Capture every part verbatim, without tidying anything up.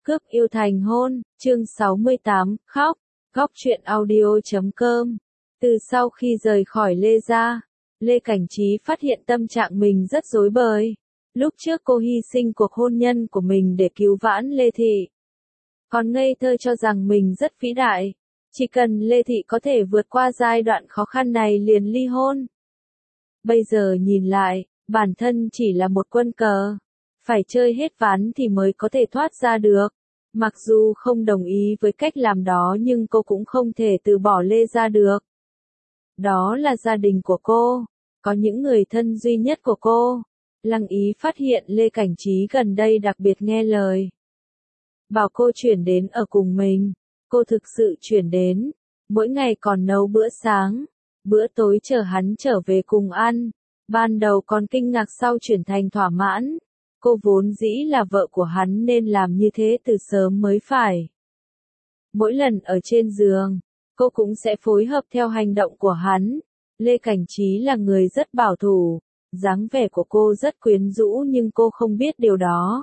Cướp yêu thành hôn, chương sáu mươi tám, khóc, góc truyện audio chấm com. Từ sau khi rời khỏi Lê gia, Lê Cảnh Trí phát hiện tâm trạng mình rất rối bời. Lúc trước cô hy sinh cuộc hôn nhân của mình để cứu vãn Lê Thị. Còn ngây thơ cho rằng mình rất vĩ đại. Chỉ cần Lê Thị có thể vượt qua giai đoạn khó khăn này liền ly hôn. Bây giờ nhìn lại, bản thân chỉ là một quân cờ. Phải chơi hết ván thì mới có thể thoát ra được. Mặc dù không đồng ý với cách làm đó nhưng cô cũng không thể từ bỏ Lê gia được. Đó là gia đình của cô, có những người thân duy nhất của cô. Lăng Ý phát hiện Lê Cảnh Trí gần đây đặc biệt nghe lời. Bảo cô chuyển đến ở cùng mình, cô thực sự chuyển đến. Mỗi ngày còn nấu bữa sáng, bữa tối chờ hắn trở về cùng ăn. Ban đầu còn kinh ngạc sau chuyển thành thỏa mãn. Cô vốn dĩ là vợ của hắn nên làm như thế từ sớm mới phải. Mỗi lần ở trên giường, cô cũng sẽ phối hợp theo hành động của hắn. Lê Cảnh Trí là người rất bảo thủ, dáng vẻ của cô rất quyến rũ nhưng cô không biết điều đó.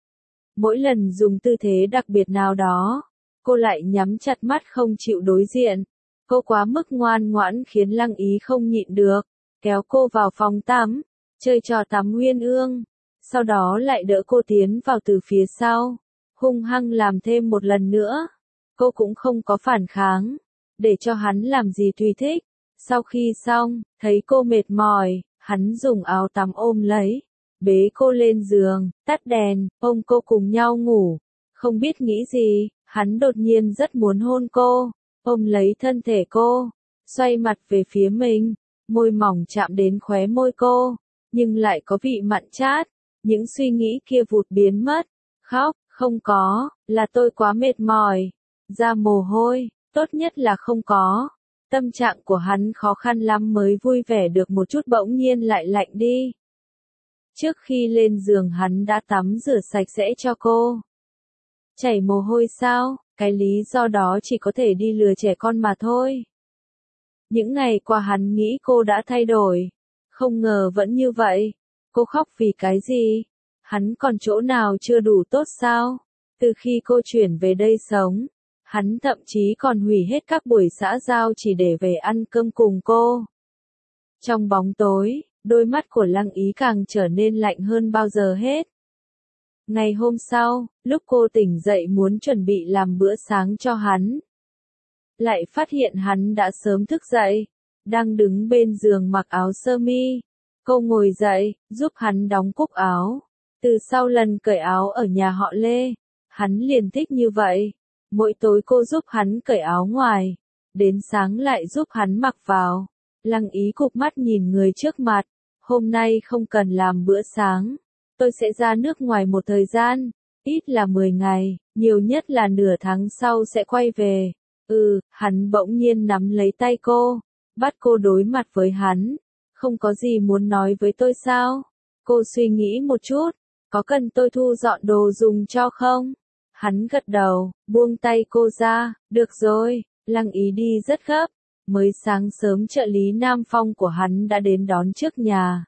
Mỗi lần dùng tư thế đặc biệt nào đó, cô lại nhắm chặt mắt không chịu đối diện. Cô quá mức ngoan ngoãn khiến Lăng Ý không nhịn được, kéo cô vào phòng tắm, chơi trò tắm uyên ương. Sau đó lại đỡ cô tiến vào từ phía sau, hung hăng làm thêm một lần nữa. Cô cũng không có phản kháng, để cho hắn làm gì tùy thích. Sau khi xong, thấy cô mệt mỏi, hắn dùng áo tắm ôm lấy, bế cô lên giường, tắt đèn, ôm cô cùng nhau ngủ. Không biết nghĩ gì, hắn đột nhiên rất muốn hôn cô, ôm lấy thân thể cô, xoay mặt về phía mình, môi mỏng chạm đến khóe môi cô, nhưng lại có vị mặn chát. Những suy nghĩ kia vụt biến mất. Khóc, không có, là tôi quá mệt mỏi. Ra mồ hôi, tốt nhất là không có. Tâm trạng của hắn khó khăn lắm mới vui vẻ được một chút bỗng nhiên lại lạnh đi. Trước khi lên giường hắn đã tắm rửa sạch sẽ cho cô. Chảy mồ hôi sao, cái lý do đó chỉ có thể đi lừa trẻ con mà thôi. Những ngày qua hắn nghĩ cô đã thay đổi. Không ngờ vẫn như vậy. Cô khóc vì cái gì? Hắn còn chỗ nào chưa đủ tốt sao? Từ khi cô chuyển về đây sống, hắn thậm chí còn hủy hết các buổi xã giao chỉ để về ăn cơm cùng cô. Trong bóng tối, đôi mắt của Lăng Ý càng trở nên lạnh hơn bao giờ hết. Ngày hôm sau, lúc cô tỉnh dậy muốn chuẩn bị làm bữa sáng cho hắn, lại phát hiện hắn đã sớm thức dậy, đang đứng bên giường mặc áo sơ mi. Cô ngồi dậy, giúp hắn đóng cúc áo. Từ sau lần cởi áo ở nhà họ Lê, hắn liền thích như vậy. Mỗi tối cô giúp hắn cởi áo ngoài, đến sáng lại giúp hắn mặc vào. Lăng Ý cụp mắt nhìn người trước mặt. Hôm nay không cần làm bữa sáng. Tôi sẽ ra nước ngoài một thời gian, ít là mười ngày, nhiều nhất là nửa tháng sau sẽ quay về. Ừ, hắn bỗng nhiên nắm lấy tay cô, bắt cô đối mặt với hắn. Không có gì muốn nói với tôi sao? Cô suy nghĩ một chút, có cần tôi thu dọn đồ dùng cho không? Hắn gật đầu, buông tay cô ra, được rồi. Lăng Ý đi rất gấp, mới sáng sớm trợ lý Nam Phong của hắn đã đến đón trước nhà.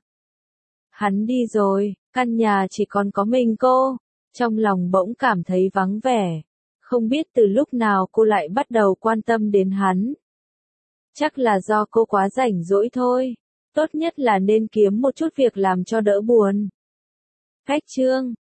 Hắn đi rồi, căn nhà chỉ còn có mình cô, trong lòng bỗng cảm thấy vắng vẻ. Không biết từ lúc nào cô lại bắt đầu quan tâm đến hắn. Chắc là do cô quá rảnh rỗi thôi. Tốt nhất là nên kiếm một chút việc làm cho đỡ buồn. Cách chương